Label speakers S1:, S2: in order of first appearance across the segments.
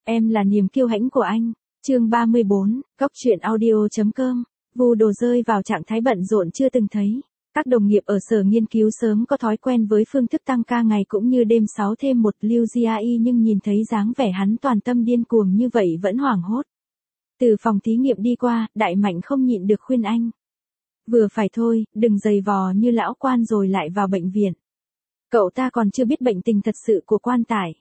S1: Em là niềm kiêu hãnh của anh. Chương 34, Góc truyện audio.com. Vu Đồ rơi vào trạng thái bận rộn chưa từng thấy. Các đồng nghiệp ở sở nghiên cứu sớm có thói quen với phương thức tăng ca ngày cũng như đêm 6 thêm 1 Liu Jiai, nhưng nhìn thấy dáng vẻ hắn toàn tâm điên cuồng như vậy vẫn hoảng hốt. Từ phòng thí nghiệm đi qua, Đại Mạnh không nhịn được khuyên anh. Vừa phải thôi, đừng giày vò như lão quan rồi lại vào bệnh viện. Cậu ta còn chưa biết bệnh tình thật sự của quan tải.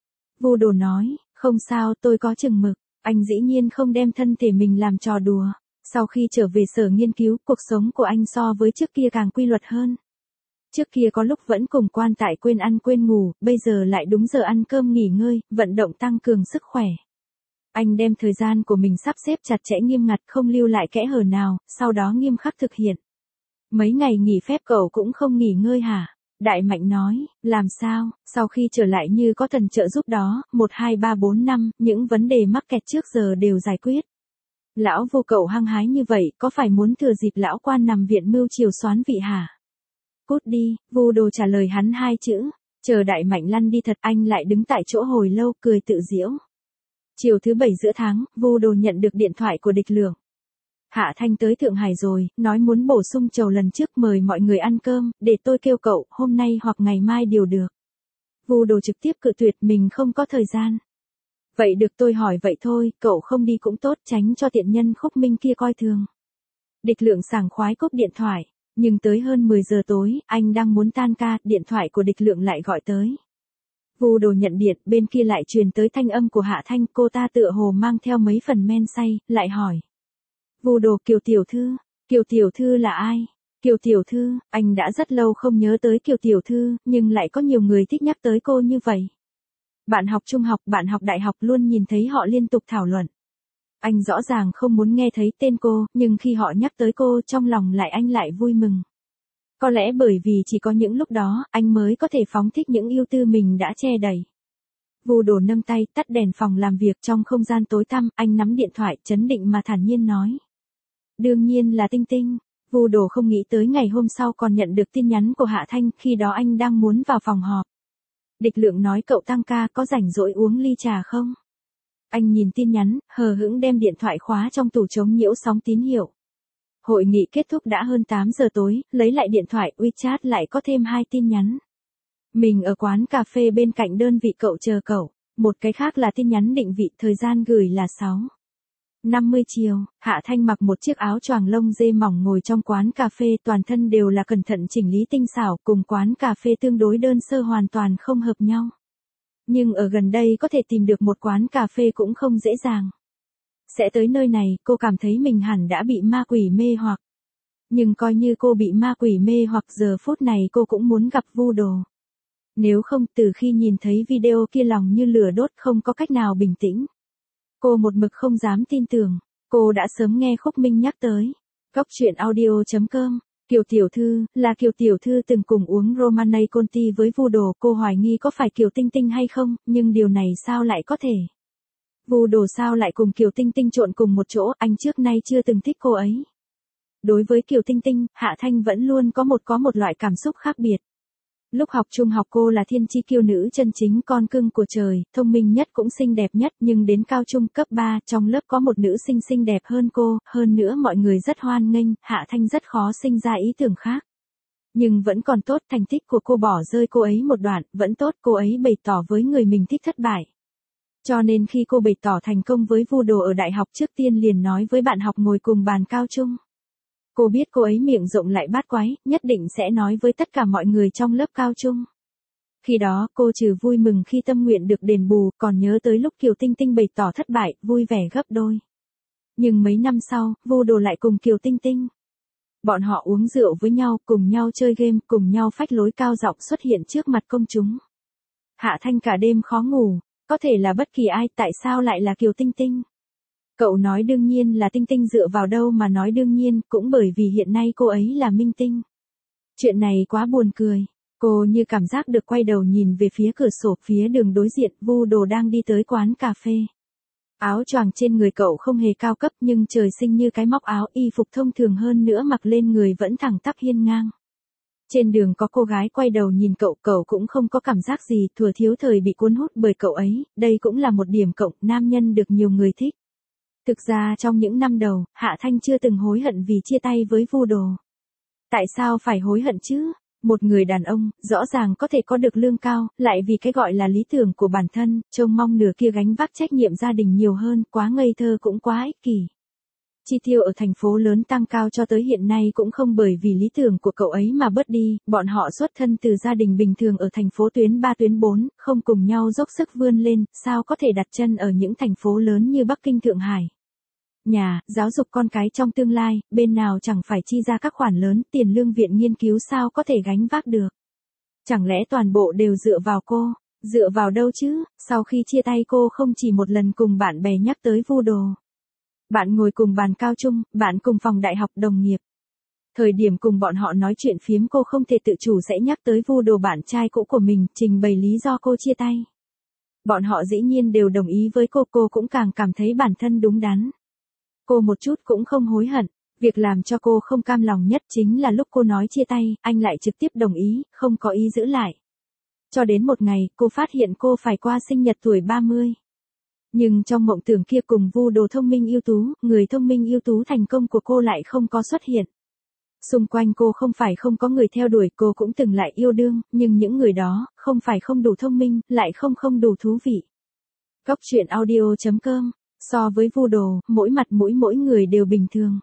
S1: Vu Đồ nói, không sao, tôi có chừng mực. Anh dĩ nhiên không đem thân thể mình làm trò đùa. Sau khi trở về sở nghiên cứu, cuộc sống của anh so với trước kia càng quy luật hơn. Trước kia có lúc vẫn cùng quan tải quên ăn quên ngủ, bây giờ lại đúng giờ ăn cơm nghỉ ngơi, vận động tăng cường sức khỏe. Anh đem thời gian của mình sắp xếp chặt chẽ nghiêm ngặt, không lưu lại kẽ hở nào, sau đó nghiêm khắc thực hiện. Mấy ngày nghỉ phép cậu cũng không nghỉ ngơi hả? Đại Mạnh nói, làm sao, sau khi trở lại như có thần trợ giúp đó, 1 2 3 4 5, những vấn đề mắc kẹt trước giờ đều giải quyết. Lão Vô cậu hăng hái như vậy, có phải muốn thừa dịp lão quan nằm viện mưu chiều xoán vị hả? Cút đi, Vu Đồ trả lời hắn 2 chữ, chờ Đại Mạnh lăn đi thật, anh lại đứng tại chỗ hồi lâu cười tự giễu. Chiều thứ 7 giữa tháng, Vu Đồ nhận được điện thoại của Địch Lượng. Hạ Thanh tới Thượng Hải rồi, nói muốn bổ sung chầu lần trước mời mọi người ăn cơm, để tôi kêu cậu, hôm nay hoặc ngày mai đều được. Vu Đồ trực tiếp cự tuyệt, mình không có thời gian. Vậy được, tôi hỏi vậy thôi, cậu không đi cũng tốt, tránh cho tiện nhân Khúc Minh kia coi thường. Địch Lượng sảng khoái cúp điện thoại, nhưng tới hơn 10 giờ tối, anh đang muốn tan ca, điện thoại của Địch Lượng lại gọi tới. Vu Đồ nhận điện, bên kia lại truyền tới thanh âm của Hạ Thanh, cô ta tựa hồ mang theo mấy phần men say, lại hỏi. Vu Đồ, Kiều tiểu thư. Kiều tiểu thư là ai? Kiều tiểu thư, anh đã rất lâu không nhớ tới Kiều tiểu thư, nhưng lại có nhiều người thích nhắc tới cô như vậy. Bạn học trung học, bạn học đại học luôn nhìn thấy họ liên tục thảo luận. Anh rõ ràng không muốn nghe thấy tên cô, nhưng khi họ nhắc tới cô trong lòng anh lại vui mừng. Có lẽ bởi vì chỉ có những lúc đó, anh mới có thể phóng thích những ưu tư mình đã che đậy. Vu Đồ nâng tay, tắt đèn phòng làm việc, trong không gian tối tăm, anh nắm điện thoại, trấn định mà thản nhiên nói. Đương nhiên là Tinh Tinh. Vu Đồ không nghĩ tới ngày hôm sau còn nhận được tin nhắn của Hạ Thanh, khi đó anh đang muốn vào phòng họp. Địch Lượng nói, cậu tăng ca, có rảnh rỗi uống ly trà không? Anh nhìn tin nhắn, hờ hững đem điện thoại khóa trong tủ chống nhiễu sóng tín hiệu. Hội nghị kết thúc đã hơn 8 giờ tối, lấy lại điện thoại, WeChat lại có thêm 2 tin nhắn. Mình ở quán cà phê bên cạnh đơn vị cậu chờ cậu. Một cái khác là tin nhắn định vị, thời gian gửi là 6:50 chiều. Hạ Thanh mặc một chiếc áo choàng lông dê mỏng ngồi trong quán cà phê, toàn thân đều là cẩn thận chỉnh lý tinh xảo, cùng quán cà phê tương đối đơn sơ hoàn toàn không hợp nhau. Nhưng ở gần đây có thể tìm được một quán cà phê cũng không dễ dàng. Sẽ tới nơi này, cô cảm thấy mình hẳn đã bị ma quỷ mê hoặc. Nhưng coi như cô bị ma quỷ mê hoặc, giờ phút này cô cũng muốn gặp Vu Đồ. Nếu không, từ khi nhìn thấy video kia lòng như lửa đốt, không có cách nào bình tĩnh. Cô một mực không dám tin tưởng, cô đã sớm nghe Khúc Minh nhắc tới. Góc truyện audio.com. Kiều tiểu thư, là Kiều tiểu thư từng cùng uống Romanée Conti với Vu Đồ, cô hoài nghi có phải Kiều Tinh Tinh hay không, nhưng điều này sao lại có thể? Vu Đồ sao lại cùng Kiều Tinh Tinh trộn cùng một chỗ, anh trước nay chưa từng thích cô ấy. Đối với Kiều Tinh Tinh, Hạ Thanh vẫn luôn có một loại cảm xúc khác biệt. Lúc học trung học cô là thiên chi kiêu nữ chân chính, con cưng của trời, thông minh nhất cũng xinh đẹp nhất, nhưng đến cao trung cấp 3, trong lớp có một nữ sinh xinh đẹp hơn cô, hơn nữa mọi người rất hoan nghênh, Hạ Thanh rất khó sinh ra ý tưởng khác. Nhưng vẫn còn tốt, thành tích của cô bỏ rơi cô ấy một đoạn, vẫn tốt, cô ấy bày tỏ với người mình thích thất bại. Cho nên khi cô bày tỏ thành công với Vu Đồ ở đại học, trước tiên liền nói với bạn học ngồi cùng bàn cao trung. Cô biết cô ấy miệng rộng lại bát quái, nhất định sẽ nói với tất cả mọi người trong lớp cao trung. Khi đó, cô trừ vui mừng khi tâm nguyện được đền bù, còn nhớ tới lúc Kiều Tinh Tinh bày tỏ thất bại, vui vẻ gấp đôi. Nhưng mấy năm sau, Vu Đồ lại cùng Kiều Tinh Tinh. Bọn họ uống rượu với nhau, cùng nhau chơi game, cùng nhau phách lối cao giọng xuất hiện trước mặt công chúng. Hạ Thanh cả đêm khó ngủ, có thể là bất kỳ ai, tại sao lại là Kiều Tinh Tinh? Cậu nói đương nhiên là Tinh Tinh, dựa vào đâu mà nói đương nhiên, cũng bởi vì hiện nay cô ấy là minh tinh. Chuyện này quá buồn cười. Cô như cảm giác được quay đầu nhìn về phía cửa sổ, phía đường đối diện, Vu Đồ đang đi tới quán cà phê. Áo choàng trên người cậu không hề cao cấp, nhưng trời sinh như cái móc áo, y phục thông thường hơn nữa mặc lên người vẫn thẳng tắp hiên ngang. Trên đường có cô gái quay đầu nhìn cậu, cậu cũng không có cảm giác gì, thuở thiếu thời bị cuốn hút bởi cậu ấy, đây cũng là một điểm cộng, nam nhân được nhiều người thích. Thực ra trong những năm đầu, Hạ Thanh chưa từng hối hận vì chia tay với Vu Đồ. Tại sao phải hối hận chứ? Một người đàn ông, rõ ràng có thể có được lương cao, lại vì cái gọi là lý tưởng của bản thân, trông mong nửa kia gánh vác trách nhiệm gia đình nhiều hơn, quá ngây thơ cũng quá ích kỷ. Chi tiêu ở thành phố lớn tăng cao cho tới hiện nay cũng không bởi vì lý tưởng của cậu ấy mà bớt đi, bọn họ xuất thân từ gia đình bình thường ở thành phố tuyến 3 tuyến 4, không cùng nhau dốc sức vươn lên, sao có thể đặt chân ở những thành phố lớn như Bắc Kinh Thượng Hải. Nhà, giáo dục con cái trong tương lai, bên nào chẳng phải chi ra các khoản lớn, tiền lương viện nghiên cứu sao có thể gánh vác được. Chẳng lẽ toàn bộ đều dựa vào cô, dựa vào đâu chứ, sau khi chia tay cô không chỉ một lần cùng bạn bè nhắc tới Vu Đồ. Bạn ngồi cùng bàn cao trung, bạn cùng phòng đại học đồng nghiệp. Thời điểm cùng bọn họ nói chuyện phiếm cô không thể tự chủ sẽ nhắc tới Vu Đồ bạn trai cũ của mình, trình bày lý do cô chia tay. Bọn họ dĩ nhiên đều đồng ý với cô cũng càng cảm thấy bản thân đúng đắn. Cô một chút cũng không hối hận, việc làm cho cô không cam lòng nhất chính là lúc cô nói chia tay, anh lại trực tiếp đồng ý, không có ý giữ lại. Cho đến một ngày, cô phát hiện cô phải qua sinh nhật tuổi 30. Nhưng trong mộng tưởng kia cùng Vu Đồ thông minh ưu tú, người thông minh ưu tú thành công của cô lại không có xuất hiện. Xung quanh cô không phải không có người theo đuổi, cô cũng từng lại yêu đương, nhưng những người đó, không phải không đủ thông minh, lại không đủ thú vị. Góc truyện audio.com. So với Vu Đồ, mỗi mặt mũi mỗi người đều bình thường.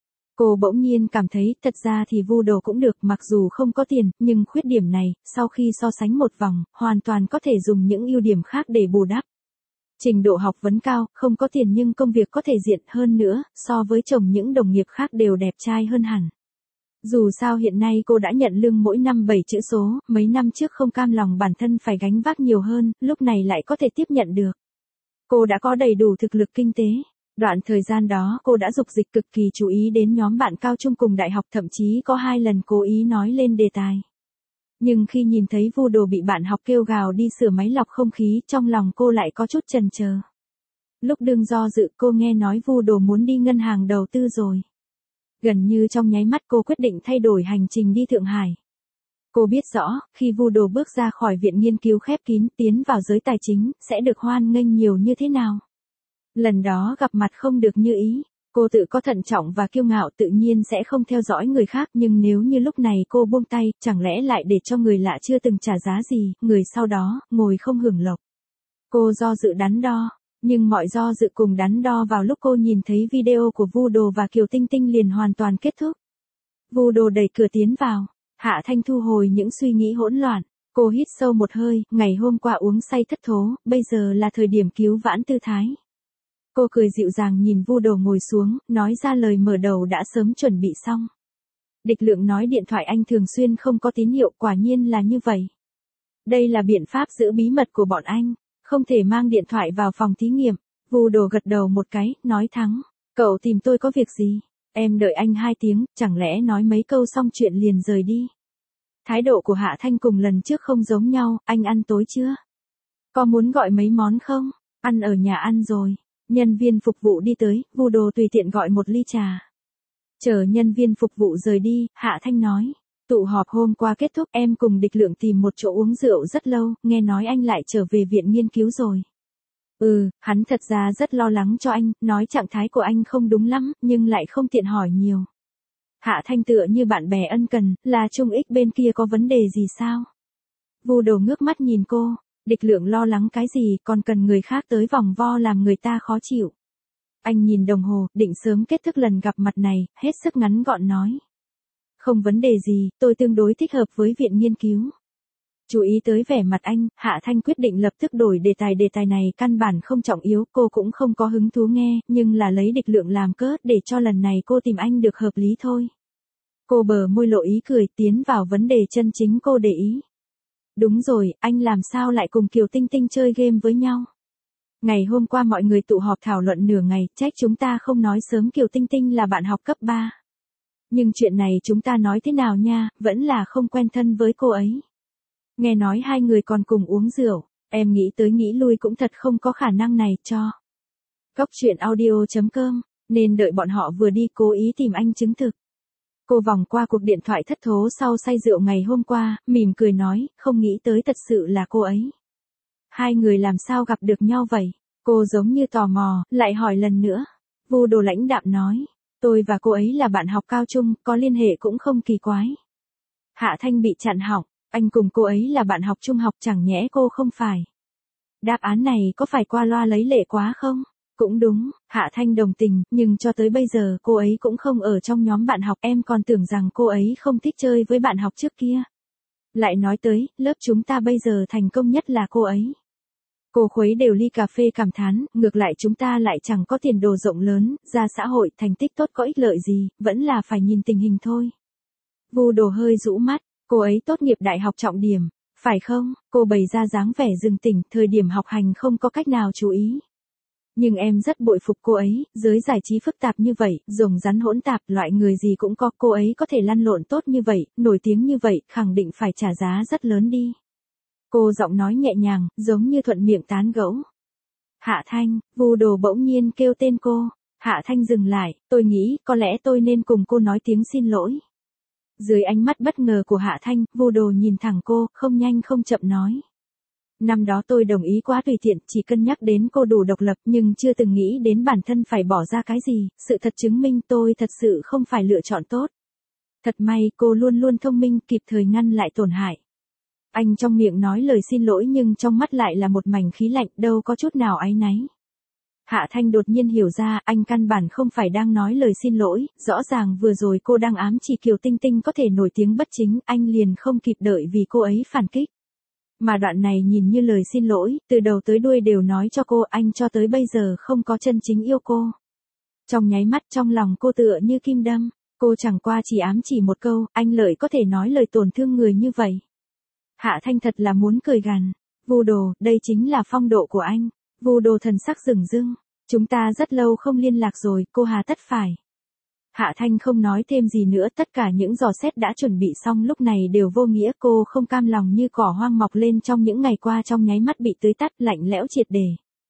S1: Cô bỗng nhiên cảm thấy, thật ra thì Vu Đồ cũng được, mặc dù không có tiền, nhưng khuyết điểm này, sau khi so sánh một vòng, hoàn toàn có thể dùng những ưu điểm khác để bù đắp. Trình độ học vấn cao, không có tiền nhưng công việc có thể diện hơn nữa, so với chồng những đồng nghiệp khác đều đẹp trai hơn hẳn. Dù sao hiện nay cô đã nhận lương mỗi năm 7 chữ số, mấy năm trước không cam lòng bản thân phải gánh vác nhiều hơn, lúc này lại có thể tiếp nhận được. Cô đã có đầy đủ thực lực kinh tế. Đoạn thời gian đó cô đã dục dịch cực kỳ chú ý đến nhóm bạn cao trung cùng đại học, thậm chí có 2 lần cố ý nói lên đề tài. Nhưng khi nhìn thấy Vu Đồ bị bạn học kêu gào đi sửa máy lọc không khí, trong lòng cô lại có chút chần chờ. Lúc đương do dự cô nghe nói Vu Đồ muốn đi ngân hàng đầu tư rồi. Gần như trong nháy mắt cô quyết định thay đổi hành trình đi Thượng Hải. Cô biết rõ, khi Vu Đồ bước ra khỏi viện nghiên cứu khép kín tiến vào giới tài chính, sẽ được hoan nghênh nhiều như thế nào. Lần đó gặp mặt không được như ý, cô tự có thận trọng và kiêu ngạo tự nhiên sẽ không theo dõi người khác, nhưng nếu như lúc này cô buông tay, chẳng lẽ lại để cho người lạ chưa từng trả giá gì, người sau đó, ngồi không hưởng lộc. Cô do dự đắn đo, nhưng mọi do dự cùng đắn đo vào lúc cô nhìn thấy video của Vu Đồ và Kiều Tinh Tinh liền hoàn toàn kết thúc. Vu Đồ đẩy cửa tiến vào. Hạ Thanh thu hồi những suy nghĩ hỗn loạn, cô hít sâu một hơi, ngày hôm qua uống say thất thố, bây giờ là thời điểm cứu vãn tư thái. Cô cười dịu dàng nhìn Vu Đồ ngồi xuống, nói ra lời mở đầu đã sớm chuẩn bị xong. Địch Lượng nói điện thoại anh thường xuyên không có tín hiệu, quả nhiên là như vậy. Đây là biện pháp giữ bí mật của bọn anh, không thể mang điện thoại vào phòng thí nghiệm. Vu Đồ gật đầu một cái, nói thắng, cậu tìm tôi có việc gì? Em đợi anh 2 tiếng, chẳng lẽ nói mấy câu xong chuyện liền rời đi. Thái độ của Hạ Thanh cùng lần trước không giống nhau, anh ăn tối chưa? Có muốn gọi mấy món không? Ăn ở nhà ăn rồi. Nhân viên phục vụ đi tới, Vu Đồ tùy tiện gọi một ly trà. Chờ nhân viên phục vụ rời đi, Hạ Thanh nói. Tụ họp hôm qua kết thúc, em cùng Địch Lượng tìm một chỗ uống rượu rất lâu, nghe nói anh lại trở về viện nghiên cứu rồi. Hắn thật ra rất lo lắng cho anh, nói trạng thái của anh không đúng lắm, nhưng lại không tiện hỏi nhiều. Hạ Thanh tựa như bạn bè ân cần, là Trung Ích bên kia có vấn đề gì sao? Vu Đồ ngước mắt nhìn cô, Địch Lượng lo lắng cái gì, còn cần người khác tới vòng vo làm người ta khó chịu. Anh nhìn đồng hồ, định sớm kết thúc lần gặp mặt này, hết sức ngắn gọn nói. Không vấn đề gì, tôi tương đối thích hợp với viện nghiên cứu. Chú ý tới vẻ mặt anh, Hạ Thanh quyết định lập tức đổi đề tài này căn bản không trọng yếu, cô cũng không có hứng thú nghe, nhưng là lấy Địch Lượng làm cớ để cho lần này cô tìm anh được hợp lý thôi. Cô bờ môi lộ ý cười, tiến vào vấn đề chân chính cô để ý. Đúng rồi, anh làm sao lại cùng Kiều Tinh Tinh chơi game với nhau? Ngày hôm qua mọi người tụ họp thảo luận nửa ngày, trách chúng ta không nói sớm Kiều Tinh Tinh là bạn học cấp 3. Nhưng chuyện này chúng ta nói thế nào nha, vẫn là không quen thân với cô ấy. Nghe nói 2 người còn cùng uống rượu, em nghĩ tới nghĩ lui cũng thật không có khả năng này cho. Góc truyện audio.com, nên đợi bọn họ vừa đi cố ý tìm anh chứng thực. Cô vòng qua cuộc điện thoại thất thố sau say rượu ngày hôm qua, mỉm cười nói, không nghĩ tới thật sự là cô ấy. Hai người làm sao gặp được nhau vậy? Cô giống như tò mò, lại hỏi lần nữa. Vu Đồ lãnh đạm nói, tôi và cô ấy là bạn học cao trung, có liên hệ cũng không kỳ quái. Hạ Thanh bị chặn họng, anh cùng cô ấy là bạn học trung học chẳng nhẽ cô không phải. Đáp án này có phải qua loa lấy lệ quá không? Cũng đúng, Hạ Thanh đồng tình, nhưng cho tới bây giờ cô ấy cũng không ở trong nhóm bạn học, em còn tưởng rằng cô ấy không thích chơi với bạn học trước kia. Lại nói tới, lớp chúng ta bây giờ thành công nhất là cô ấy. Cô khuấy đều ly cà phê cảm thán, ngược lại chúng ta lại chẳng có tiền đồ rộng lớn, ra xã hội thành tích tốt có ích lợi gì, vẫn là phải nhìn tình hình thôi. Vu Đồ hơi rũ mắt, cô ấy tốt nghiệp đại học trọng điểm, phải không? Cô bày ra dáng vẻ rừng tỉnh, thời điểm học hành không có cách nào chú ý. Nhưng em rất bội phục cô ấy, giới giải trí phức tạp như vậy, rồng rắn hỗn tạp, loại người gì cũng có, cô ấy có thể lăn lộn tốt như vậy, nổi tiếng như vậy, khẳng định phải trả giá rất lớn đi. Cô giọng nói nhẹ nhàng, giống như thuận miệng tán gẫu. Hạ Thanh, Vu Đồ bỗng nhiên kêu tên cô. Hạ Thanh dừng lại, tôi nghĩ có lẽ tôi nên cùng cô nói tiếng xin lỗi. Dưới ánh mắt bất ngờ của Hạ Thanh, Vu Đồ nhìn thẳng cô, không nhanh không chậm nói. Năm đó tôi đồng ý quá tùy tiện, chỉ cân nhắc đến cô đủ độc lập nhưng chưa từng nghĩ đến bản thân phải bỏ ra cái gì, sự thật chứng minh tôi thật sự không phải lựa chọn tốt. Thật may cô luôn luôn thông minh, kịp thời ngăn lại tổn hại. Anh trong miệng nói lời xin lỗi nhưng trong mắt lại là một mảnh khí lạnh, đâu có chút nào áy náy. Hạ Thanh đột nhiên hiểu ra, anh căn bản không phải đang nói lời xin lỗi, rõ ràng vừa rồi cô đang ám chỉ Kiều Tinh Tinh có thể nổi tiếng bất chính, anh liền không kịp đợi vì cô ấy phản kích. Mà đoạn này nhìn như lời xin lỗi, từ đầu tới đuôi đều nói cho cô anh cho tới bây giờ không có chân chính yêu cô. Trong nháy mắt trong lòng cô tựa như kim đâm, cô chẳng qua chỉ ám chỉ một câu, anh Lợi có thể nói lời tổn thương người như vậy. Hạ Thanh thật là muốn cười gằn, Vu Đồ, đây chính là phong độ của anh. Vu Đồ thần sắc rừng rưng, chúng ta rất lâu không liên lạc rồi, cô hà tất phải. Hạ Thanh không nói thêm gì nữa, tất cả những dò xét đã chuẩn bị xong lúc này đều vô nghĩa, cô không cam lòng như cỏ hoang mọc lên trong những ngày qua trong nháy mắt bị tưới tắt, lạnh lẽo triệt để.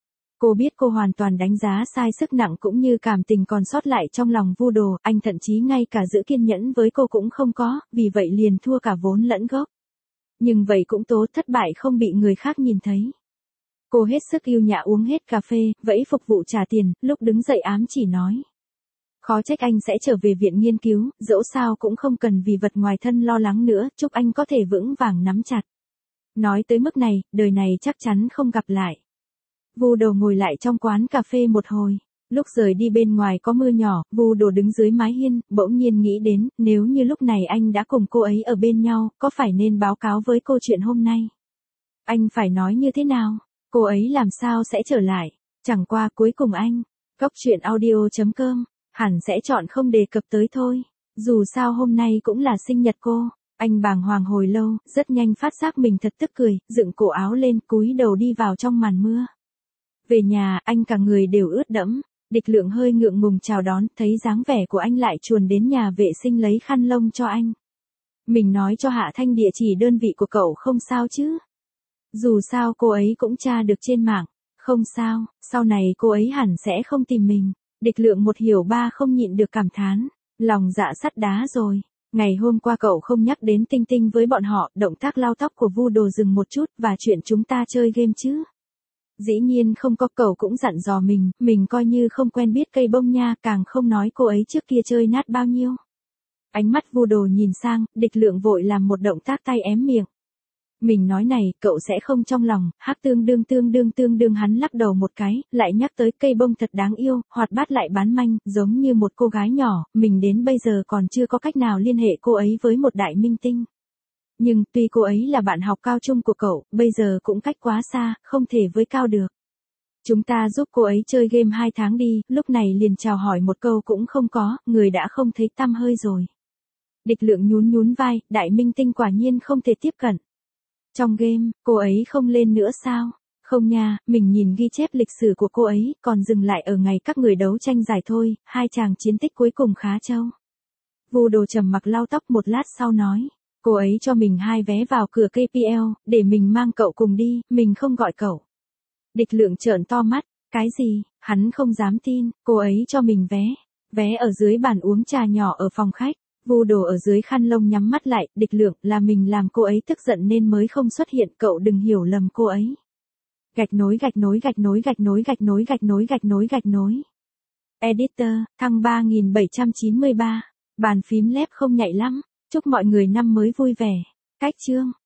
S1: Cô biết cô hoàn toàn đánh giá sai sức nặng cũng như cảm tình còn sót lại trong lòng Vu Đồ, anh thậm chí ngay cả giữ kiên nhẫn với cô cũng không có, vì vậy liền thua cả vốn lẫn gốc. Nhưng vậy cũng tốt, thất bại không bị người khác nhìn thấy. Cô hết sức yêu nhã uống hết cà phê, vẫy phục vụ trả tiền, lúc đứng dậy ám chỉ nói. Khó trách anh sẽ trở về viện nghiên cứu, dẫu sao cũng không cần vì vật ngoài thân lo lắng nữa, chúc anh có thể vững vàng nắm chặt. Nói tới mức này, đời này chắc chắn không gặp lại. Vu Đồ ngồi lại trong quán cà phê một hồi. Lúc rời đi bên ngoài có mưa nhỏ, Vu Đồ đứng dưới mái hiên, bỗng nhiên nghĩ đến, nếu như lúc này anh đã cùng cô ấy ở bên nhau, có phải nên báo cáo với cô chuyện hôm nay? Anh phải nói như thế nào? Cô ấy làm sao sẽ trở lại? Chẳng qua cuối cùng anh, gocchuyenaudio.com, hẳn sẽ chọn không đề cập tới thôi. Dù sao hôm nay cũng là sinh nhật cô. Anh bàng hoàng hồi lâu, rất nhanh phát giác mình thật tức cười, dựng cổ áo lên, cúi đầu đi vào trong màn mưa. Về nhà, anh cả người đều ướt đẫm. Địch Lượng hơi ngượng ngùng chào đón, thấy dáng vẻ của anh lại chuồn đến nhà vệ sinh lấy khăn lông cho anh. Mình nói cho Hạ Thanh địa chỉ đơn vị của cậu không sao chứ? Dù sao cô ấy cũng tra được trên mạng. Không sao, sau này cô ấy hẳn sẽ không tìm mình. Địch Lượng một hiểu ba không nhịn được cảm thán. Lòng dạ sắt đá rồi. Ngày hôm qua cậu không nhắc đến Tinh Tinh với bọn họ, động tác lau tóc của Vu Đồ dừng một chút, và chuyện chúng ta chơi game chứ? Dĩ nhiên không có, cậu cũng dặn dò mình coi như không quen biết cây bông nha, càng không nói cô ấy trước kia chơi nát bao nhiêu. Ánh mắt Vu Đồ nhìn sang, Địch Lượng vội làm một động tác tay ém miệng. Mình nói này, cậu sẽ không trong lòng, hắc tương đương hắn lắc đầu một cái, lại nhắc tới cây bông thật đáng yêu, hoạt bát lại bán manh, giống như một cô gái nhỏ, mình đến bây giờ còn chưa có cách nào liên hệ cô ấy với một đại minh tinh. Nhưng tuy cô ấy là bạn học cao trung của cậu, bây giờ cũng cách quá xa, không thể với cao được. Chúng ta giúp cô ấy chơi game 2 tháng đi, lúc này liền chào hỏi một câu cũng không có, người đã không thấy tăm hơi rồi. Địch Lượng nhún vai, đại minh tinh quả nhiên không thể tiếp cận. Trong game, cô ấy không lên nữa sao? Không nha, mình nhìn ghi chép lịch sử của cô ấy, còn dừng lại ở ngày các người đấu tranh giải thôi, 2 chàng chiến tích cuối cùng khá trâu. Vu Đồ trầm mặc lau tóc một lát sau nói. Cô ấy cho mình 2 vé vào cửa KPL, để mình mang cậu cùng đi, mình không gọi cậu. Địch Lượng trợn to mắt, cái gì, hắn không dám tin, cô ấy cho mình vé ở dưới bàn uống trà nhỏ ở phòng khách, Vu Đồ ở dưới khăn lông nhắm mắt lại, Địch Lượng, là mình làm cô ấy tức giận nên mới không xuất hiện, cậu đừng hiểu lầm cô ấy. Gạch nối gạch nối gạch nối gạch nối gạch nối gạch nối gạch nối gạch nối. Editor, thăng 3793. Bàn phím lép không nhạy lắm. Chúc mọi người năm mới vui vẻ. Cách chương.